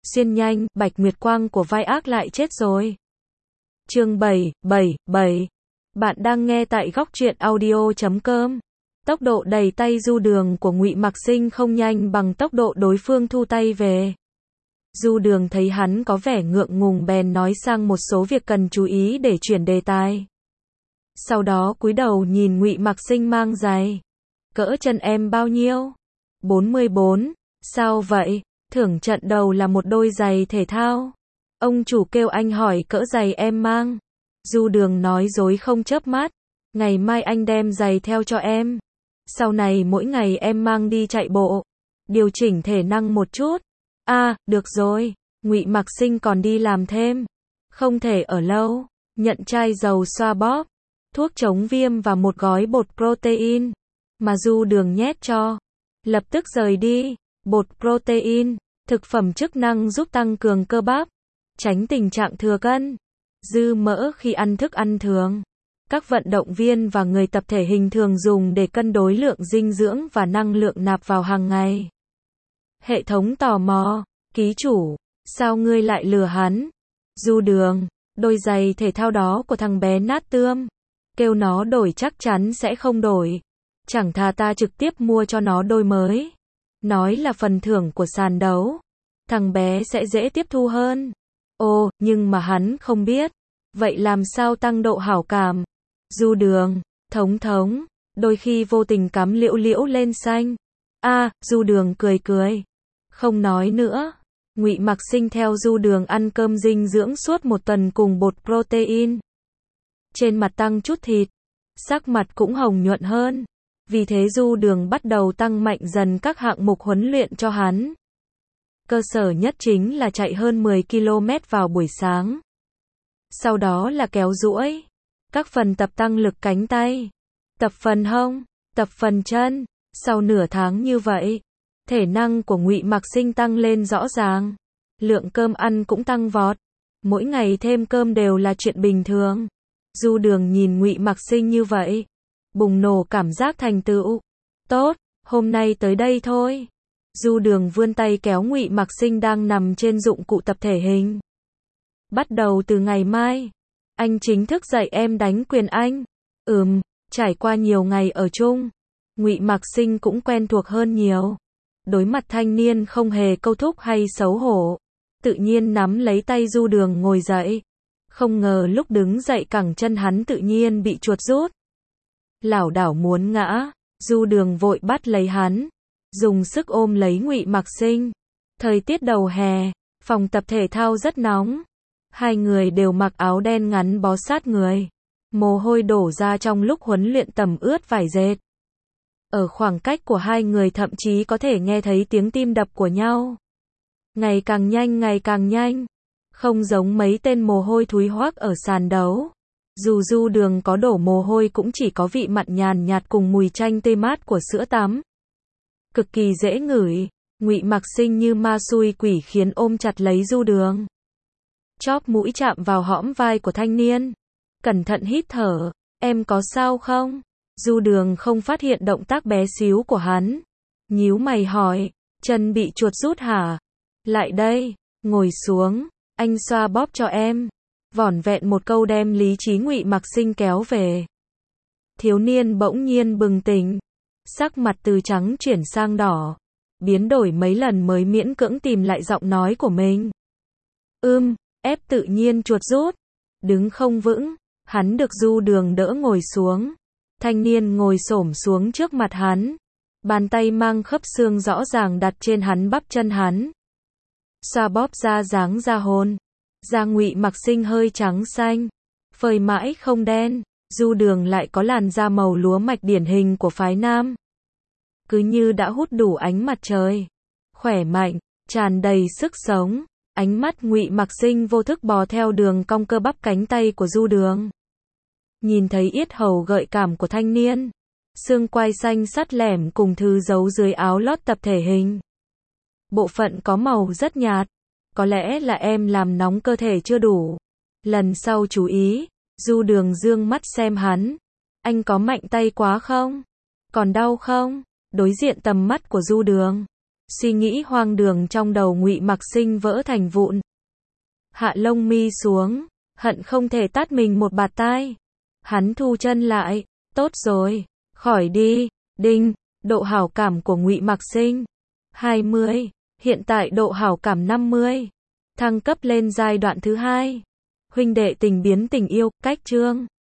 Xuyên nhanh, Bạch Nguyệt Quang của vai ác lại chết rồi. Chương 777. Bạn đang nghe tại góc truyện audio.com. Tốc độ đẩy tay Du Đường của Ngụy Mạc Sinh không nhanh bằng tốc độ đối phương thu tay về. Du Đường thấy hắn có vẻ ngượng ngùng bèn nói sang một số việc cần chú ý để chuyển đề tài. Sau đó cúi đầu nhìn Ngụy Mạc Sinh mang giày. Cỡ chân em bao nhiêu? 44. Sao vậy? Thưởng trận đầu là một đôi giày thể thao. Ông chủ kêu anh hỏi cỡ giày em mang. Du Đường nói dối không chớp mắt. Ngày mai anh đem giày theo cho em. Sau này mỗi ngày em mang đi chạy bộ. Điều chỉnh thể năng một chút. Được rồi. Ngụy Mạc Sinh còn đi làm thêm. Không thể ở lâu. Nhận chai dầu xoa bóp, thuốc chống viêm và một gói bột protein mà Du Đường nhét cho. Lập tức rời đi. Bột protein, thực phẩm chức năng giúp tăng cường cơ bắp, tránh tình trạng thừa cân, dư mỡ khi ăn thức ăn thường. Các vận động viên và người tập thể hình thường dùng để cân đối lượng dinh dưỡng và năng lượng nạp vào hàng ngày. Hệ thống tò mò, ký chủ, sao ngươi lại lừa hắn? Du Đường, đôi giày thể thao đó của thằng bé nát tươm, kêu nó đổi chắc chắn sẽ không đổi. Chẳng thà ta trực tiếp mua cho nó đôi mới. Nói là phần thưởng của sàn đấu. Thằng bé sẽ dễ tiếp thu hơn. Ồ, nhưng mà hắn không biết. Vậy làm sao tăng độ hảo cảm? Du Đường, thống, đôi khi vô tình cắm liễu liễu lên xanh. Du Đường cười cười. Không nói nữa. Ngụy Mạc Sinh theo Du Đường ăn cơm dinh dưỡng suốt một tuần cùng bột protein. Trên mặt tăng chút thịt. Sắc mặt cũng hồng nhuận hơn. Vì thế Du Đường bắt đầu tăng mạnh dần các hạng mục huấn luyện cho hắn. Cơ sở nhất chính là chạy hơn 10 km vào buổi sáng. Sau đó là kéo duỗi. Các phần tập tăng lực cánh tay. Tập phần hông, tập phần chân. Sau nửa tháng như vậy, thể năng của Ngụy Mạc Sinh tăng lên rõ ràng. Lượng cơm ăn cũng tăng vọt. Mỗi ngày thêm cơm đều là chuyện bình thường. Du Đường nhìn Ngụy Mạc Sinh như vậy, bùng nổ cảm giác thành tựu. Tốt, hôm nay tới đây thôi. Du Đường vươn tay kéo Ngụy Mạc Sinh đang nằm trên dụng cụ tập thể hình. Bắt đầu từ ngày mai, anh chính thức dạy em đánh quyền Anh. Trải qua nhiều ngày ở chung, Ngụy Mạc Sinh cũng quen thuộc hơn nhiều. Đối mặt thanh niên không hề câu thúc hay xấu hổ, tự nhiên nắm lấy tay Du Đường ngồi dậy. Không ngờ lúc đứng dậy cẳng chân hắn tự nhiên bị chuột rút. Lảo đảo muốn ngã, Du Đường vội bắt lấy hắn, dùng sức ôm lấy Ngụy Mạc Sinh. Thời tiết đầu hè, phòng tập thể thao rất nóng. Hai người đều mặc áo đen ngắn bó sát người. Mồ hôi đổ ra trong lúc huấn luyện tẩm ướt vải dệt. Ở khoảng cách của hai người thậm chí có thể nghe thấy tiếng tim đập của nhau. Ngày càng nhanh. Không giống mấy tên mồ hôi thúi hoắc ở sàn đấu. Dù Du Đường có đổ mồ hôi cũng chỉ có vị mặn nhàn nhạt cùng mùi chanh tê mát của sữa tắm. Cực kỳ dễ ngửi. Ngụy Mạc Sinh như ma xui quỷ khiến ôm chặt lấy Du Đường. Chóp mũi chạm vào hõm vai của thanh niên. Cẩn thận hít thở. Em có sao không? Du Đường không phát hiện động tác bé xíu của hắn. Nhíu mày hỏi. Chân bị chuột rút hả? Lại đây. Ngồi xuống. Anh xoa bóp cho em. Vỏn vẹn một câu đem lý trí Ngụy Mạc Sinh kéo về. Thiếu niên bỗng nhiên bừng tỉnh. Sắc mặt từ trắng chuyển sang đỏ. Biến đổi mấy lần mới miễn cưỡng tìm lại giọng nói của mình. Ép tự nhiên chuột rút. Đứng không vững. Hắn được Du Đường đỡ ngồi xuống. Thanh niên ngồi xổm xuống trước mặt hắn. Bàn tay mang khớp xương rõ ràng đặt trên hắn bắp chân hắn. Xoa bóp ra dáng da hôn. Da Ngụy Mạc Sinh hơi trắng xanh, phơi mãi không đen. Du Đường lại có làn da màu lúa mạch điển hình của phái nam. Cứ như đã hút đủ ánh mặt trời. Khỏe mạnh, tràn đầy sức sống. Ánh mắt Ngụy Mạc Sinh vô thức bò theo đường cong cơ bắp cánh tay của Du Đường. Nhìn thấy yết hầu gợi cảm của thanh niên. Xương quai xanh sắt lẻm cùng thứ giấu dưới áo lót tập thể hình. Bộ phận có màu rất nhạt. Có lẽ là em làm nóng cơ thể chưa đủ. Lần sau chú ý. Du Đường dương mắt xem hắn. Anh có mạnh tay quá không? Còn đau không? Đối diện tầm mắt của Du Đường. Suy nghĩ hoang đường trong đầu Ngụy Mặc Sinh vỡ thành vụn. Hạ lông mi xuống, hận không thể tát mình một bạt tai. Hắn thu chân lại, tốt rồi, khỏi đi. Đinh, độ hảo cảm của Ngụy Mặc Sinh 20, hiện tại độ hảo cảm 50. Thăng cấp lên giai đoạn thứ 2. Huynh đệ tình biến tình yêu, cách chương